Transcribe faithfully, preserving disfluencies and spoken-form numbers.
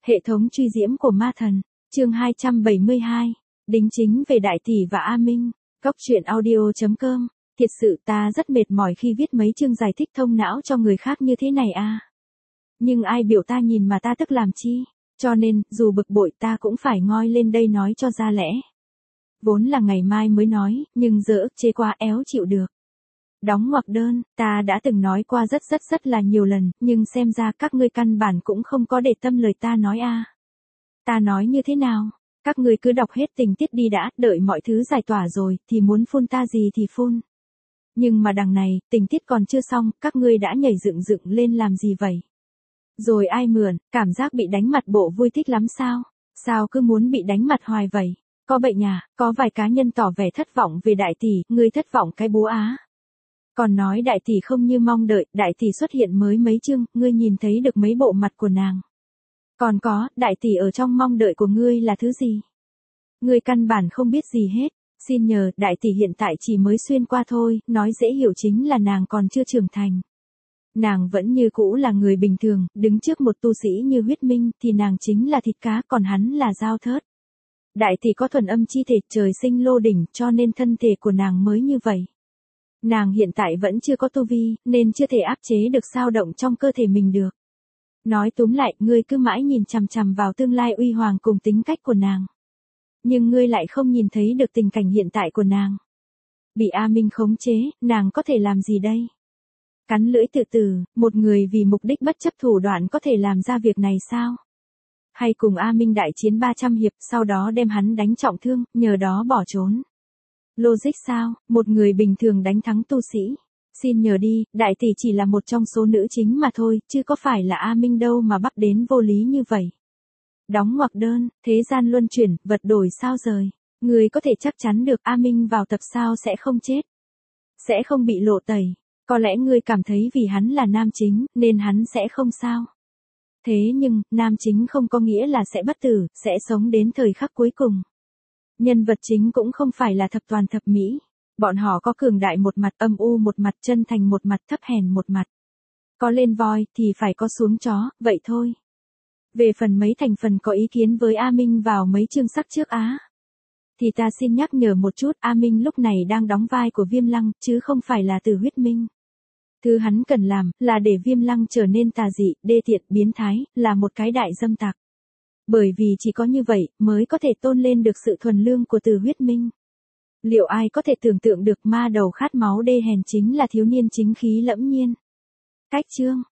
Hệ thống truy diễm của ma thần, chương hai trăm bảy mươi hai, đính chính về Đại Tỷ và A Minh, góc truyện audio chấm com. Thiệt sự ta rất mệt mỏi khi viết mấy chương giải thích thông não cho người khác như thế này a. Nhưng ai biểu ta nhìn mà ta tức làm chi, cho nên, dù bực bội ta cũng phải ngoi lên đây nói cho ra lẽ. Vốn là ngày mai mới nói, nhưng giờ ức chế quá éo chịu được. Đóng ngoặc đơn, ta đã từng nói qua rất rất rất là nhiều lần, nhưng xem ra các ngươi căn bản cũng không có để tâm lời ta nói a. Ta nói như thế nào? Các ngươi cứ đọc hết tình tiết đi đã, đợi mọi thứ giải tỏa rồi, thì muốn phun ta gì thì phun. Nhưng mà đằng này, tình tiết còn chưa xong, các ngươi đã nhảy dựng dựng lên làm gì vậy? Rồi ai mượn, cảm giác bị đánh mặt bộ vui thích lắm sao? Sao cứ muốn bị đánh mặt hoài vậy? Có bệnh à? Có vài cá nhân tỏ vẻ thất vọng về Đại Tỷ, ngươi thất vọng cái búa á. Còn nói Đại Tỷ không như mong đợi, Đại Tỷ xuất hiện mới mấy chương, ngươi nhìn thấy được mấy bộ mặt của nàng. Còn có, Đại Tỷ ở trong mong đợi của ngươi là thứ gì? Ngươi căn bản không biết gì hết. Xin nhờ, Đại Tỷ hiện tại chỉ mới xuyên qua thôi, nói dễ hiểu chính là nàng còn chưa trưởng thành. Nàng vẫn như cũ là người bình thường, đứng trước một tu sĩ như Huyết Minh, thì nàng chính là thịt cá, còn hắn là dao thớt. Đại Tỷ có thuần âm chi thể trời sinh lô đỉnh, cho nên thân thể của nàng mới như vậy. Nàng hiện tại vẫn chưa có tu vi, nên chưa thể áp chế được dao động trong cơ thể mình được. Nói túm lại, ngươi cứ mãi nhìn chằm chằm vào tương lai uy hoàng cùng tính cách của nàng. Nhưng ngươi lại không nhìn thấy được tình cảnh hiện tại của nàng. Bị A Minh khống chế, nàng có thể làm gì đây? Cắn lưỡi tự tử, một người vì mục đích bất chấp thủ đoạn có thể làm ra việc này sao? Hay cùng A Minh đại chiến ba trăm hiệp, sau đó đem hắn đánh trọng thương, nhờ đó bỏ trốn? Logic sao, một người bình thường đánh thắng tu sĩ? Xin nhờ đi, Đại Tỷ chỉ là một trong số nữ chính mà thôi, chứ có phải là A Minh đâu mà bắt đến vô lý như vậy. Đóng ngoặc đơn, thế gian luân chuyển, vật đổi sao rời. Người có thể chắc chắn được A Minh vào tập sau sẽ không chết. Sẽ không bị lộ tẩy. Có lẽ ngươi cảm thấy vì hắn là nam chính, nên hắn sẽ không sao. Thế nhưng, nam chính không có nghĩa là sẽ bất tử, sẽ sống đến thời khắc cuối cùng. Nhân vật chính cũng không phải là thập toàn thập mỹ. Bọn họ có cường đại một mặt, âm u một mặt, chân thành một mặt, thấp hèn một mặt. Có lên voi, thì phải có xuống chó, vậy thôi. Về phần mấy thành phần có ý kiến với A Minh vào mấy chương sắc trước á. Thì ta xin nhắc nhở một chút, A Minh lúc này đang đóng vai của Viêm Lăng, chứ không phải là Từ Huyết Minh. Thứ hắn cần làm, là để Viêm Lăng trở nên tà dị, đê tiện, biến thái, là một cái đại dâm tặc. Bởi vì chỉ có như vậy, mới có thể tôn lên được sự thuần lương của Từ Huyết Minh. Liệu ai có thể tưởng tượng được ma đầu khát máu đê hèn chính là thiếu niên chính khí lẫm nhiên? Cách chương,